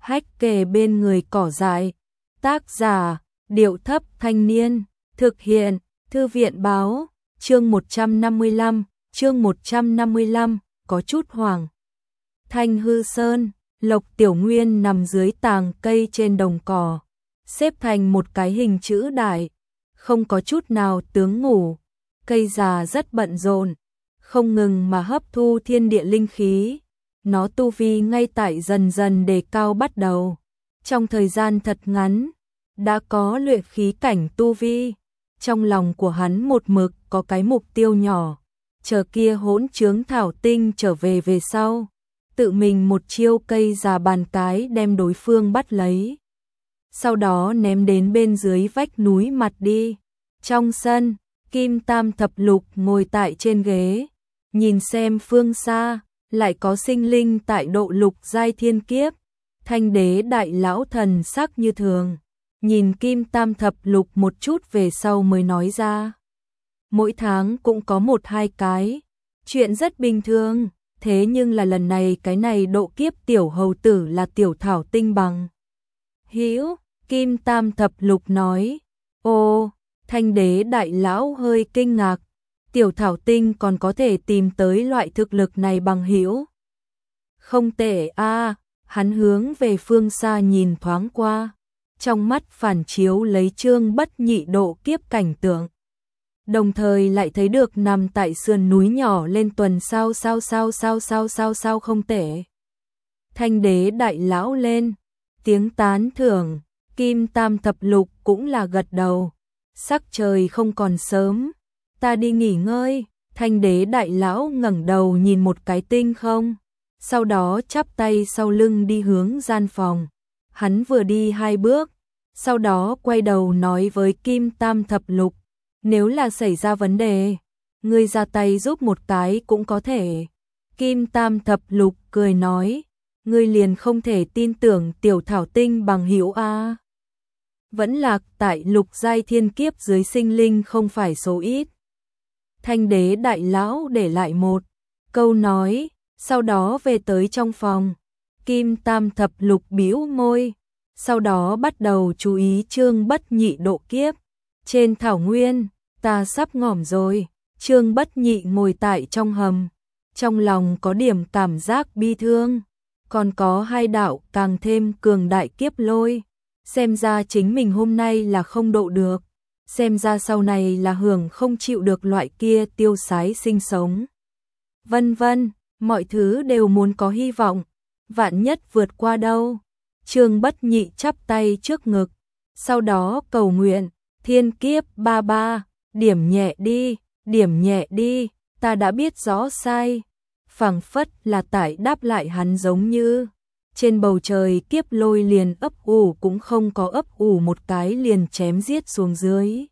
hách kề bên người cỏ dại. Tác giả, Điệu Thấp Thanh Niên, thực hiện, Thư viện báo, chương 155, có chút hoảng. Thanh Hư Sơn, Lộc Tiểu Nguyên nằm dưới tàng cây trên đồng cỏ, xếp thành một cái hình chữ đại, không có chút nào tướng ngủ. Cây già rất bận rộn, không ngừng mà hấp thu thiên địa linh khí. Nó tu vi ngay tại dần dần đề cao bắt đầu. Trong thời gian thật ngắn, đã có luyện khí cảnh tu vi. Trong lòng của hắn một mực có cái mục tiêu nhỏ, chờ kia hỗn chướng thảo tinh trở về sau, tự mình một chiêu cây già bàn cái đem đối phương bắt lấy. Sau đó ném đến bên dưới vách núi mặt đi. Trong sân, Kim Tam Thập Lục ngồi tại trên ghế, nhìn xem phương xa, lại có sinh linh tại độ lục giai thiên kiếp. Thanh Đế Đại Lão thần sắc như thường, nhìn Kim Tam Thập Lục một chút về sau mới nói ra. Mỗi tháng cũng có 1-2 cái, chuyện rất bình thường, thế nhưng là lần này cái này độ kiếp tiểu hầu tử là tiểu thảo tinh bằng hữu. Kim Tam Thập Lục nói. Ô, Thanh Đế Đại Lão hơi kinh ngạc, tiểu thảo tinh còn có thể tìm tới loại thực lực này bằng hữu. Không tệ a. Hắn hướng về phương xa nhìn thoáng qua, trong mắt phản chiếu lấy Trương Bất Nhị độ kiếp cảnh tượng. Đồng thời lại thấy được nằm tại sườn núi nhỏ lên tuần sao không tệ. Thanh Đế Đại Lão lên tiếng tán thưởng, Kim Tam Thập Lục cũng là gật đầu. Sắc trời không còn sớm, ta đi nghỉ ngơi. Thanh Đế Đại Lão ngẩng đầu nhìn một cái tinh không, sau đó chắp tay sau lưng đi hướng gian phòng. Hắn vừa đi 2 bước, sau đó quay đầu nói với Kim Tam Thập Lục, nếu là xảy ra vấn đề, ngươi ra tay giúp một cái cũng có thể. Kim Tam Thập Lục cười nói, ngươi liền không thể tin tưởng tiểu thảo tinh bằng hữu a. Vẫn lạc tại lục giai thiên kiếp dưới sinh linh không phải số ít. Thanh Đế Đại Lão để lại một câu nói, sau đó về tới trong phòng. Kim Tam Thập Lục bĩu môi, sau đó bắt đầu chú ý Trương Bất Nhị độ kiếp. Trên thảo nguyên, ta sắp ngỏm rồi. Trương Bất Nhị ngồi tại trong hầm, trong lòng có điểm cảm giác bi thương. Còn có 2 đạo càng thêm cường đại kiếp lôi. Xem ra chính mình hôm nay là không độ được, xem ra sau này là hưởng không chịu được loại kia tiêu sái sinh sống. Vân vân, mọi thứ đều muốn có hy vọng, vạn nhất vượt qua đâu. Trương Bất Nhị chắp tay trước ngực, sau đó cầu nguyện, thiên kiếp ba ba, điểm nhẹ đi, ta đã biết rõ sai. Phảng phất là tại đáp lại hắn giống như trên bầu trời kiếp lôi liền ấp ủ cũng không có ấp ủ một cái liền chém giết xuống dưới.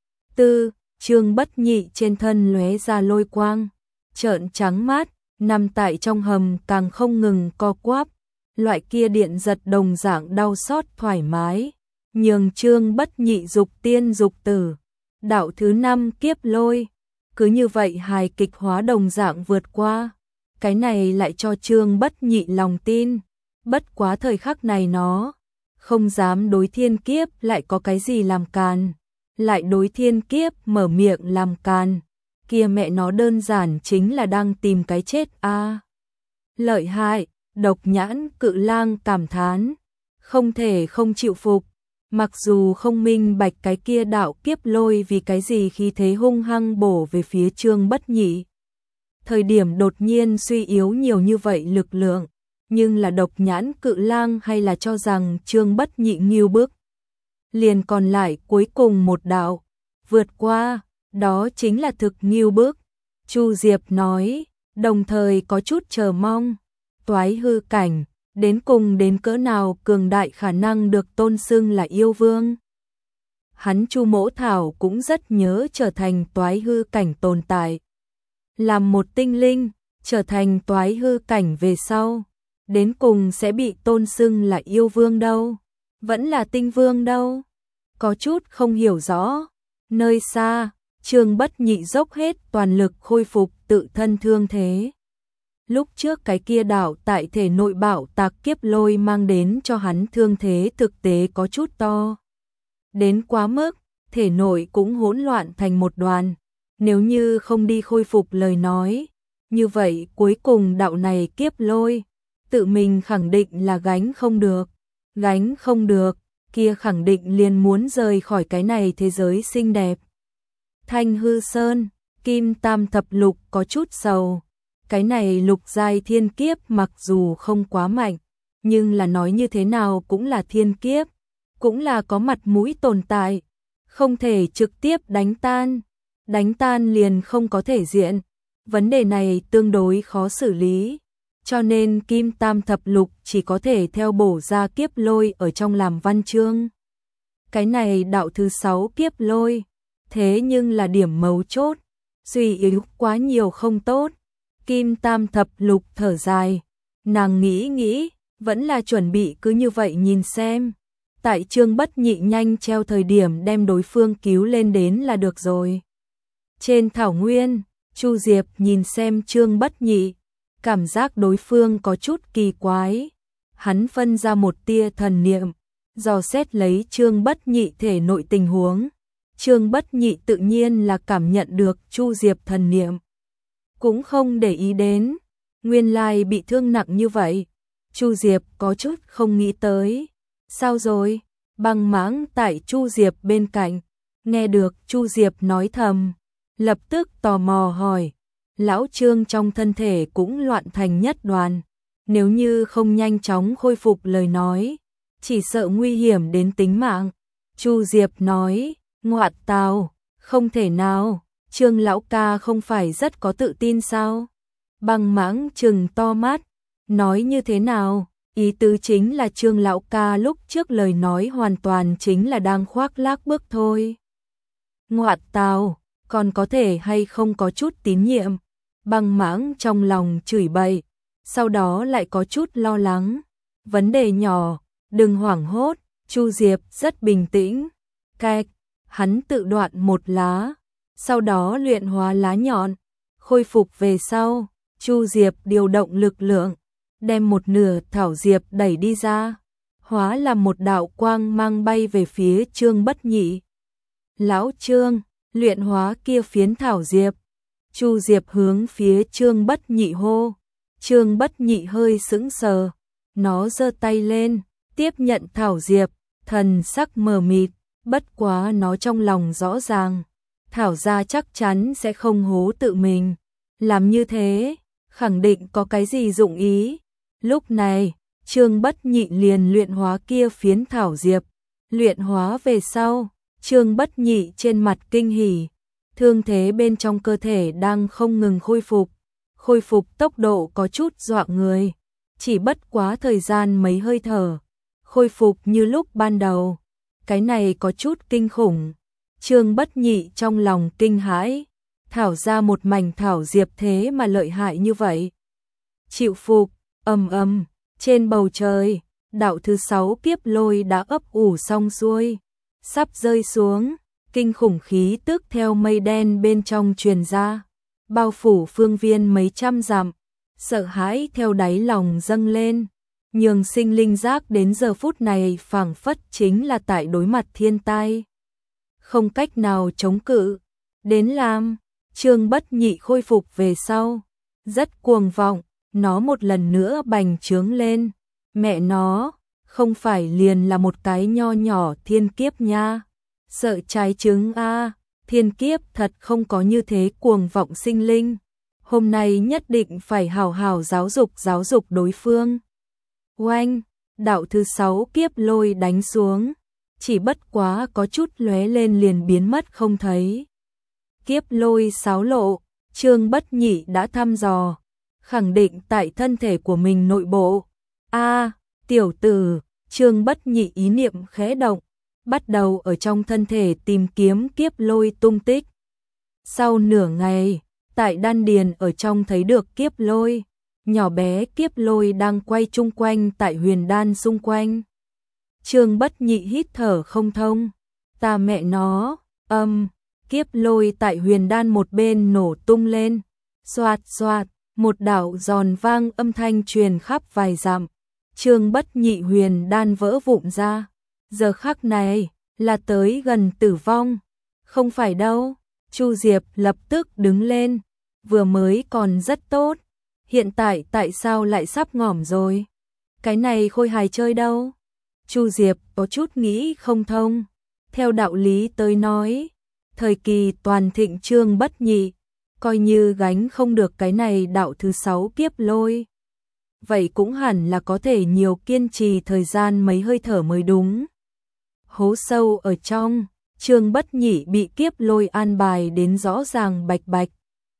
Trương Bất Nhị trên thân lóe ra lôi quang, trợn trắng mắt, nằm tại trong hầm càng không ngừng co quắp, loại kia điện giật đồng dạng đau xót thoải mái, nhường Trương Bất Nhị dục tiên dục tử. Đạo thứ 5 kiếp lôi, cứ như vậy hài kịch hóa đồng dạng vượt qua, cái này lại cho Trương Bất Nhị lòng tin. Bất quá thời khắc này nó không dám đối thiên kiếp lại có cái gì làm càn, lại đối thiên kiếp mở miệng làm càn, kia mẹ nó đơn giản chính là đang tìm cái chết a. Lợi hại, Độc Nhãn Cự Lang cảm thán, không thể không chịu phục, mặc dù không minh bạch cái kia đạo kiếp lôi vì cái gì khi thế hung hăng bổ về phía Trương Bất Nhị. Thời điểm đột nhiên suy yếu nhiều như vậy lực lượng, nhưng là Độc Nhãn Cự Lang hay là cho rằng Trương Bất Nhị nghêu bức. Liền còn lại cuối cùng một đạo, vượt qua, đó chính là thực nghêu bức. Chu Diệp nói, đồng thời có chút chờ mong, toái hư cảnh, đến cùng đến cỡ nào cường đại khả năng được tôn xưng là yêu vương. Hắn Chu Mỗ Thảo cũng rất nhớ trở thành toái hư cảnh tồn tại. Làm một tinh linh, trở thành toái hư cảnh về sau, đến cùng sẽ bị tôn xưng là yêu vương đâu, vẫn là tinh vương đâu. Có chút không hiểu rõ. Nơi xa, Trương Bất Nhị dốc hết toàn lực khôi phục tự thân thương thế. Lúc trước cái kia đạo tại thể nội bạo tạc kiếp lôi mang đến cho hắn thương thế thực tế có chút to. Đến quá mức, thể nội cũng hỗn loạn thành một đoàn. Nếu như không đi khôi phục lời nói, như vậy cuối cùng đạo này kiếp lôi, tự mình khẳng định là gánh không được. Gánh không được, kia khẳng định liền muốn rời khỏi cái này thế giới xinh đẹp. Thanh hư sơn, kim tam thập lục có chút sầu. Cái này lục giai thiên kiếp mặc dù không quá mạnh, nhưng là nói như thế nào cũng là thiên kiếp, cũng là có mặt mũi tồn tại, không thể trực tiếp đánh tan liền không có thể diện. Vấn đề này tương đối khó xử lý, cho nên kim tam thập lục chỉ có thể theo bổ ra kiếp lôi ở trong làm văn chương. Cái này đạo thứ 6 kiếp lôi, thế nhưng là điểm mấu chốt, suy yếu quá nhiều không tốt. Kim tam thập lục thở dài, nàng nghĩ, vẫn là chuẩn bị cứ như vậy nhìn xem. Tại Trương Bất Nhị nhanh treo thời điểm đem đối phương cứu lên đến là được rồi. Trên thảo nguyên, Chu Diệp nhìn xem Trương Bất Nhị, cảm giác đối phương có chút kỳ quái. Hắn phân ra một tia thần niệm, dò xét lấy Trương Bất Nhị thể nội tình huống. Trương Bất Nhị tự nhiên là cảm nhận được Chu Diệp thần niệm, cũng không để ý đến, nguyên lai bị thương nặng như vậy. Chu Diệp có chút không nghĩ tới. Sao rồi? Băng Mãng tại Chu Diệp bên cạnh, nghe được Chu Diệp nói thầm, lập tức tò mò hỏi, lão Trương trong thân thể cũng loạn thành nhất đoàn, nếu như không nhanh chóng khôi phục lời nói, chỉ sợ nguy hiểm đến tính mạng. Chu Diệp nói, ngoạn tào, không thể nào, Trương lão ca không phải rất có tự tin sao? Băng Mãng trừng to mắt, nói như thế nào? Ý tứ chính là Trương lão ca lúc trước lời nói hoàn toàn chính là đang khoác lác bước thôi. Ngoạn tào, còn có thể hay không có chút tín nhiệm? Băng Mãng trong lòng chửi bậy, sau đó lại có chút lo lắng. Vấn đề nhỏ, đừng hoảng hốt. Chu Diệp rất bình tĩnh. Cạch, hắn tự đoạn một lá, sau đó luyện hóa lá nhọn, khôi phục về sau. Chu Diệp điều động lực lượng, đem một nửa thảo diệp đẩy đi ra, hóa là một đạo quang mang bay về phía Trương Bất Nhị. Lão Trương, luyện hóa kia phiến thảo diệp. Chu Diệp hướng phía Trương Bất Nhị hô. Trương Bất Nhị hơi sững sờ, nó giơ tay lên, tiếp nhận thảo diệp, thần sắc mờ mịt, bất quá nó trong lòng rõ ràng, thảo gia chắc chắn sẽ không hố tự mình, làm như thế, khẳng định có cái gì dụng ý. Lúc này, Trương Bất Nhị liền luyện hóa kia phiến thảo diệp, luyện hóa về sau, Trương Bất Nhị trên mặt kinh hỉ, thương thế bên trong cơ thể đang không ngừng khôi phục tốc độ có chút dọa người, chỉ bất quá thời gian mấy hơi thở, khôi phục như lúc ban đầu, cái này có chút kinh khủng. Trương Bất Nhị trong lòng kinh hãi, thảo ra một mảnh thảo diệp thế mà lợi hại như vậy. Chịu phục, ầm, trên bầu trời, đạo thứ 6 kiếp lôi đã ấp ủ xong xuôi, sắp rơi xuống, kinh khủng khí tức theo mây đen bên trong truyền ra, bao phủ phương viên mấy trăm dặm, sợ hãi theo đáy lòng dâng lên, nhường sinh linh giác đến giờ phút này phảng phất chính là tại đối mặt thiên tai, không cách nào chống cự. Đến làm, Trương Bất Nhị khôi phục về sau, rất cuồng vọng, nó một lần nữa bành trướng lên. Mẹ nó, không phải liền là một cái nho nhỏ thiên kiếp nha. Sợ trái trứng a, thiên kiếp thật không có như thế cuồng vọng sinh linh. Hôm nay nhất định phải hào hào giáo dục đối phương. Oanh, đạo thứ 6 kiếp lôi đánh xuống, chỉ bất quá có chút lóe lên liền biến mất không thấy. Kiếp lôi xáo lộ, Trương Bất Nhị đã thăm dò, khẳng định tại thân thể của mình nội bộ. Tiểu tử, Trương Bất Nhị ý niệm khẽ động, bắt đầu ở trong thân thể tìm kiếm kiếp lôi tung tích. Sau nửa ngày, tại đan điền ở trong thấy được kiếp lôi, nhỏ bé kiếp lôi đang quay chung quanh tại huyền đan xung quanh. Trương Bất Nhị hít thở không thông, ta mẹ nó, kiếp lôi tại huyền đan một bên nổ tung lên, xoạt xoạt, một đạo giòn vang âm thanh truyền khắp vài dặm. Trương Bất Nhị huyền đan vỡ vụn ra. Giờ khắc này là tới gần tử vong. Không phải đâu. Chu Diệp lập tức đứng lên. Vừa mới còn rất tốt. Hiện tại tại sao lại sắp ngỏm rồi? Cái này Khôi Hài chơi đâu? Chu Diệp có chút nghĩ không thông. Theo đạo lý tới nói, thời kỳ toàn thịnh Trương Bất Nhị, coi như gánh không được cái này đạo thứ 6 kiếp lôi. Vậy cũng hẳn là có thể nhiều kiên trì thời gian mấy hơi thở mới đúng. Hố sâu ở trong, Trương Bất Nhị bị kiếp lôi an bài đến rõ ràng bạch bạch.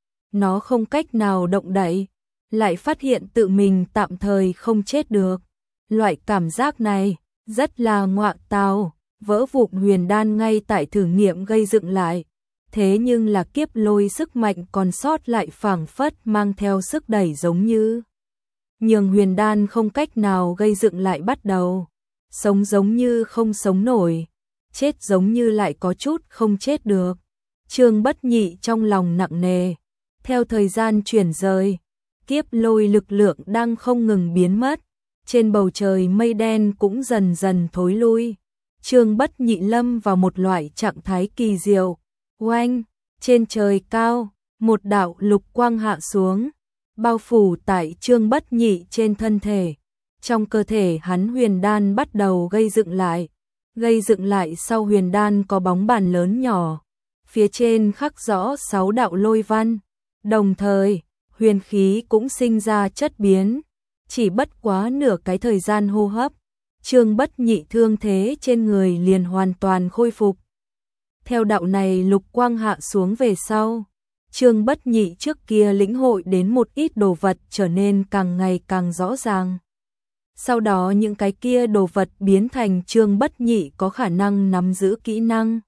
Nó không cách nào động đậy, lại phát hiện tự mình tạm thời không chết được. Loại cảm giác này rất là ngọa tào, vỡ vụn huyền đan ngay tại thử nghiệm gây dựng lại. Thế nhưng là kiếp lôi sức mạnh còn sót lại phảng phất mang theo sức đẩy giống như nhường huyền đan không cách nào gây dựng lại bắt đầu. Sống giống như không sống nổi, chết giống như lại có chút không chết được. Trương Bất Nhị trong lòng nặng nề. Theo thời gian chuyển rời, kiếp lôi lực lượng đang không ngừng biến mất. Trên bầu trời mây đen cũng dần dần thối lui. Trương Bất Nhị lâm vào một loại trạng thái kỳ diệu. Oanh, trên trời cao, một đạo lục quang hạ xuống, bao phủ tại Trương Bất Nhị trên thân thể. Trong cơ thể hắn huyền đan bắt đầu gây dựng lại. Gây dựng lại sau huyền đan có bóng bàn lớn nhỏ. Phía trên khắc rõ 6 đạo lôi văn. Đồng thời, huyền khí cũng sinh ra chất biến. Chỉ bất quá nửa cái thời gian hô hấp, Trương Bất Nhị thương thế trên người liền hoàn toàn khôi phục. Theo đạo này lục quang hạ xuống về sau, Trương Bất Nhị trước kia lĩnh hội đến một ít đồ vật trở nên càng ngày càng rõ ràng. Sau đó những cái kia đồ vật biến thành Trương Bất Nhị có khả năng nắm giữ kỹ năng.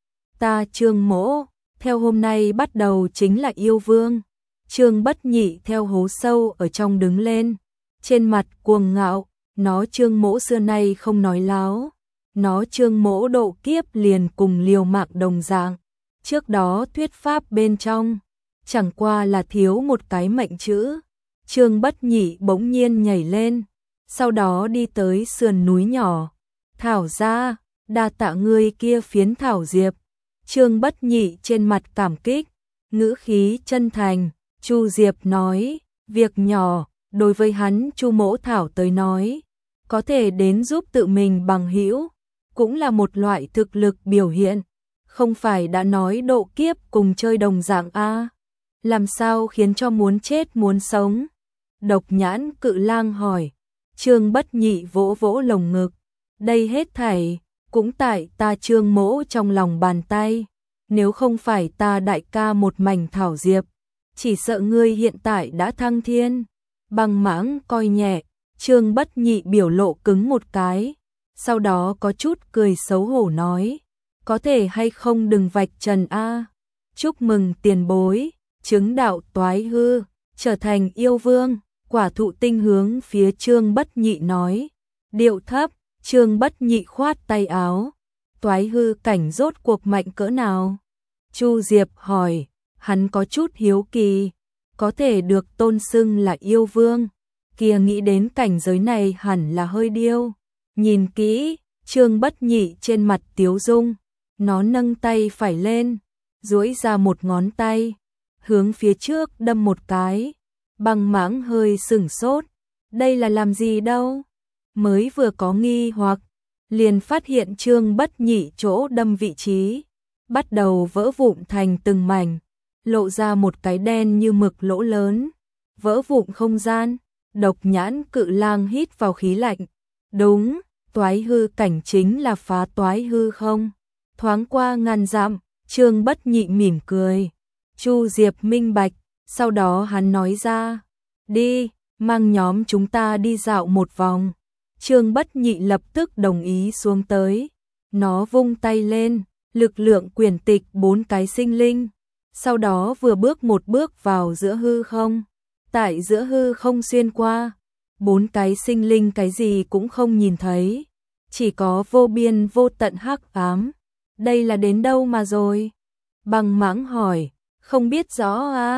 Ta Trương Mỗ, theo hôm nay bắt đầu chính là yêu vương. Trương Bất Nhị theo hố sâu ở trong đứng lên, trên mặt cuồng ngạo, nó Trương Mỗ xưa nay không nói láo. Nó Trương Mỗ độ kiếp liền cùng liều mạng đồng dạng. Trước đó thuyết pháp bên trong, chẳng qua là thiếu một cái mệnh chữ. Trương Bất Nhị bỗng nhiên nhảy lên, sau đó đi tới sườn núi nhỏ. Thảo ra, đa tạ ngươi kia phiến thảo diệp. Trương Bất Nhị trên mặt cảm kích, ngữ khí chân thành. Chu Diệp nói, việc nhỏ, đối với hắn Chu Mỗ Thảo tới nói, có thể đến giúp tự mình bằng hữu, cũng là một loại thực lực biểu hiện. Không phải đã nói độ kiếp cùng chơi đồng dạng a? Làm sao khiến cho muốn chết muốn sống? Độc Nhãn Cự Lang hỏi. Trương Bất Nhị vỗ vỗ lồng ngực. Đây hết thảy cũng tại ta Trương Mỗ trong lòng bàn tay. Nếu không phải ta đại ca một mảnh thảo diệp, chỉ sợ ngươi hiện tại đã thăng thiên. Băng Mãng coi nhẹ, Trương Bất Nhị biểu lộ cứng một cái, sau đó có chút cười xấu hổ nói, có thể hay không đừng vạch trần a. Chúc mừng tiền bối, chứng đạo toái hư, trở thành yêu vương. Quả Thụ Tinh hướng phía Trương Bất Nhị nói, điệu thấp. Trương Bất Nhị khoát tay áo, toái hư cảnh rốt cuộc mạnh cỡ nào? Chu Diệp hỏi. Hắn có chút hiếu kỳ, có thể được tôn xưng là yêu vương, kia nghĩ đến cảnh giới này hẳn là hơi điêu. Nhìn kỹ, Trương Bất Nhị trên mặt tiếu dung, nó nâng tay phải lên, duỗi ra một ngón tay, hướng phía trước đâm một cái. Băng Mãng hơi sửng sốt, đây là làm gì đâu? Mới vừa có nghi hoặc, liền phát hiện Trương Bất Nhị chỗ đâm vị trí bắt đầu vỡ vụn thành từng mảnh, lộ ra một cái đen như mực lỗ lớn, vỡ vụn không gian. Độc Nhãn Cự Lang hít vào khí lạnh. Đúng, toái hư cảnh chính là phá toái hư không? Thoáng qua ngàn dặm, Trương Bất Nhị mỉm cười. Chu Diệp minh bạch, sau đó hắn nói ra, đi, mang nhóm chúng ta đi dạo một vòng. Trương Bất Nhị lập tức đồng ý xuống tới. Nó vung tay lên, lực lượng quyển tịch 4 cái sinh linh. Sau đó vừa bước một bước vào giữa hư không. Tại giữa hư không xuyên qua, 4 cái sinh linh cái gì cũng không nhìn thấy. Chỉ có vô biên vô tận hắc ám. Đây là đến đâu mà rồi? Băng Mãng hỏi, không biết rõ à?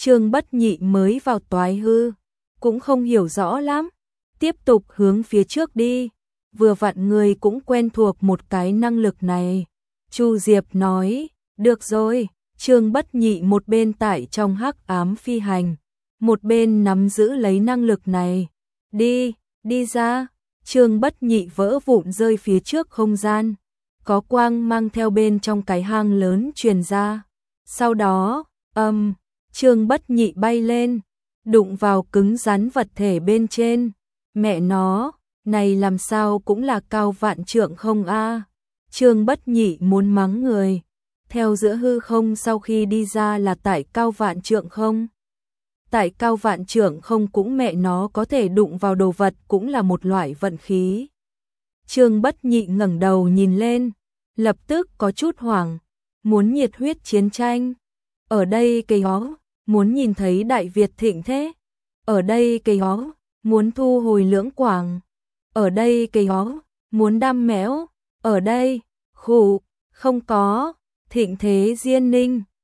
Trương Bất Nhị mới vào toái hư, cũng không hiểu rõ lắm, tiếp tục hướng phía trước đi, vừa vặn người cũng quen thuộc một cái năng lực này. Chu Diệp nói, được rồi, Trương Bất Nhị một bên tại trong hắc ám phi hành, một bên nắm giữ lấy năng lực này. Đi ra, Trương Bất Nhị vỡ vụn rơi phía trước không gian, có quang mang theo bên trong cái hang lớn truyền ra. Sau đó, Trương Bất Nhị bay lên, đụng vào cứng rắn vật thể bên trên. Mẹ nó, này làm sao cũng là cao vạn trượng không a? Trương Bất Nhị muốn mắng người. Theo giữa hư không sau khi đi ra là tại cao vạn trượng không? Tại cao vạn trượng không cũng mẹ nó có thể đụng vào đồ vật cũng là một loại vận khí. Trương Bất Nhị ngẩng đầu nhìn lên, lập tức có chút hoảng, muốn nhiệt huyết chiến tranh. Ở đây cây hó, muốn nhìn thấy Đại Việt thịnh thế. Ở đây cây hó, muốn thu hồi lưỡng quảng. Ở đây cây hó, muốn đam méo. Ở đây, khủ, không có, thịnh thế diên ninh.